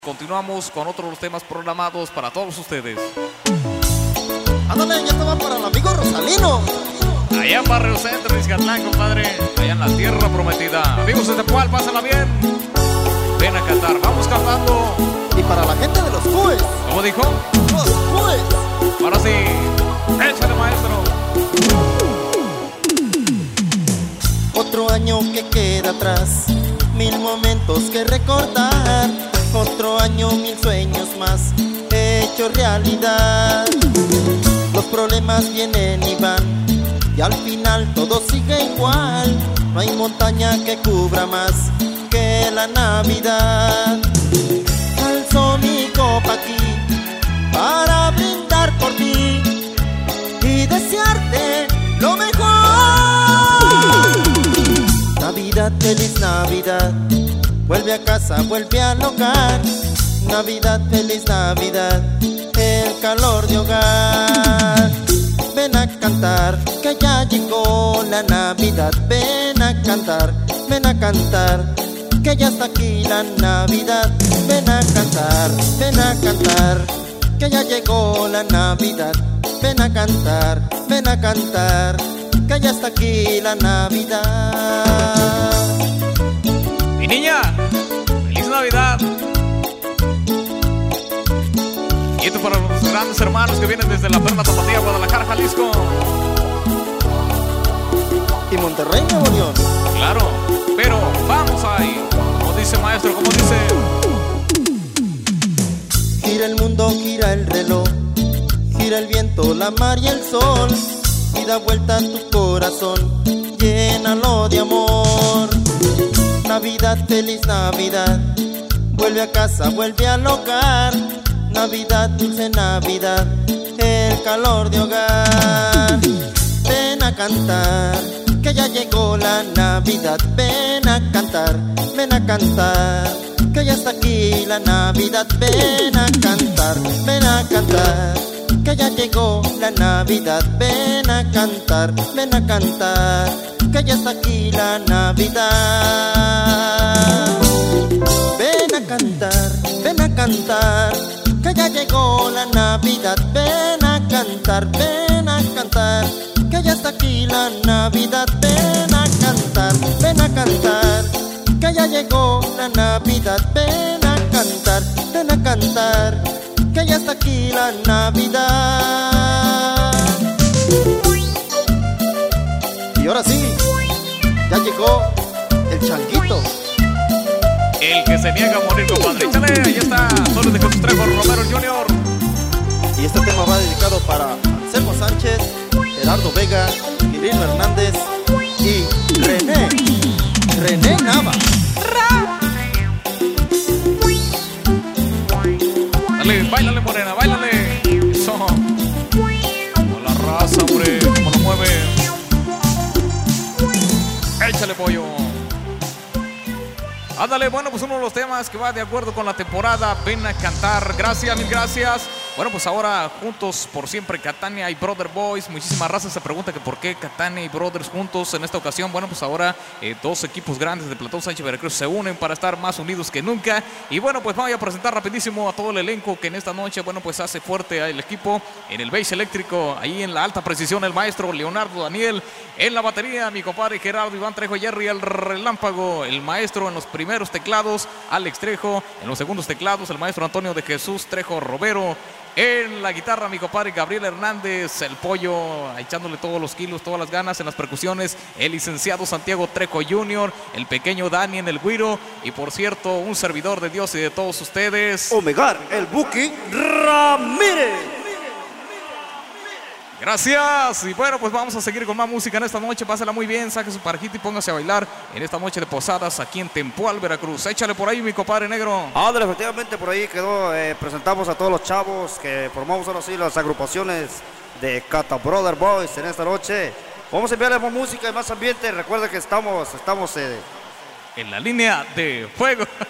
Continuamos con otros temas programados para todos ustedes. Ándale, ya te va para el amigo Rosalino. Allá en Barrio Centro, Izcatlán, compadre. Allá en la tierra prometida. Amigos de Tepual, pásala bien. Ven a cantar, vamos cantando. Y para la gente de los CUES. ¿Cómo dijo? Los CUES. Ahora sí, échale, maestro. Otro año que queda atrás, 1000 momentos que recordar. Otro año, 1000 sueños más hechos realidad. Los problemas vienen y van, y al final todo sigue igual. No hay montaña que cubra más que la Navidad. Alzo mi copa aquí para brindar por ti y desearte lo mejor. Navidad, feliz Navidad. Vuelve a casa, vuelve al hogar. Navidad, feliz Navidad, el calor de hogar. Ven a cantar, que ya llegó la Navidad. Ven a cantar, que ya está aquí la Navidad. Ven a cantar, que ya llegó la Navidad. Ven a cantar, que ya está aquí la Navidad. Mi niña, feliz Navidad. Y esto para los grandes hermanos que vienen desde la Perla Tapatía, Guadalajara, Jalisco y Monterrey, Nuevo León. Claro, pero vamos ahí. Como dice maestro, como dice. Gira el mundo, gira el reloj, gira el viento, la mar y el sol, y da vuelta a tu corazón, llénalo de amor. Navidad, feliz Navidad, vuelve a casa, vuelve al hogar. Navidad, dulce Navidad, el calor de hogar. Ven a cantar, que ya llegó la Navidad. Ven a cantar, que ya está aquí la Navidad. Ven a cantar, que ya llegó la Navidad. Ven a cantar, que ya está aquí la Navidad. Ven a cantar, que ya llegó la Navidad. Ven a cantar, que ya está aquí la Navidad. Ven a cantar, que ya llegó la Navidad. Ven a cantar, que ya está aquí la Navidad. Y ahora sí, ya llegó el changuito, el que se niega a morir, compadre. Échale, ahí está. Soles de Jesús Trejo Romero Jr. Y este tema va dedicado para Anselmo Sánchez, Gerardo Vega, Irino Hernández y René Nava. Dale, báilale, morena, báilale. Eso. Con la raza, hombre. Cómo lo mueve. Échale, pollo. Ándale, bueno, pues uno de los temas que va de acuerdo con la temporada. Ven a cantar, gracias, mil gracias. Bueno, pues ahora juntos por siempre Catania y Brother Boys. Muchísima raza se pregunta que por qué Catania y Brothers juntos en esta ocasión. Bueno, pues ahora dos equipos grandes de Platón Sánchez Veracruz se unen para estar más unidos que nunca. Y bueno, pues vamos a presentar rapidísimo a todo el elenco que en esta noche, bueno, pues hace fuerte el equipo en el bass eléctrico, ahí en la alta precisión el maestro Leonardo Daniel, en la batería mi compadre Gerardo Iván Trejo Jerry el Relámpago, el maestro en los primeros teclados Alex Trejo, en los segundos teclados el maestro Antonio de Jesús Trejo Robero, en la guitarra mi compadre Gabriel Hernández, el pollo echándole todos los kilos, todas las ganas, en las percusiones el licenciado Santiago Trejo Jr., el pequeño Dani en el güiro, y por cierto un servidor de Dios y de todos ustedes, Omegar, el Buki Ramírez. Gracias, y bueno, pues vamos a seguir con más música en esta noche. Pásala muy bien, saque su parejita y póngase a bailar en esta noche de posadas aquí en Tempual, Veracruz. Échale por ahí, mi compadre negro. Ándale, efectivamente por ahí quedó. Presentamos a todos los chavos que formamos ahora sí las agrupaciones de Cata Brother Boys en esta noche. Vamos a enviarles más música y más ambiente. Recuerda que estamos en la línea de fuego.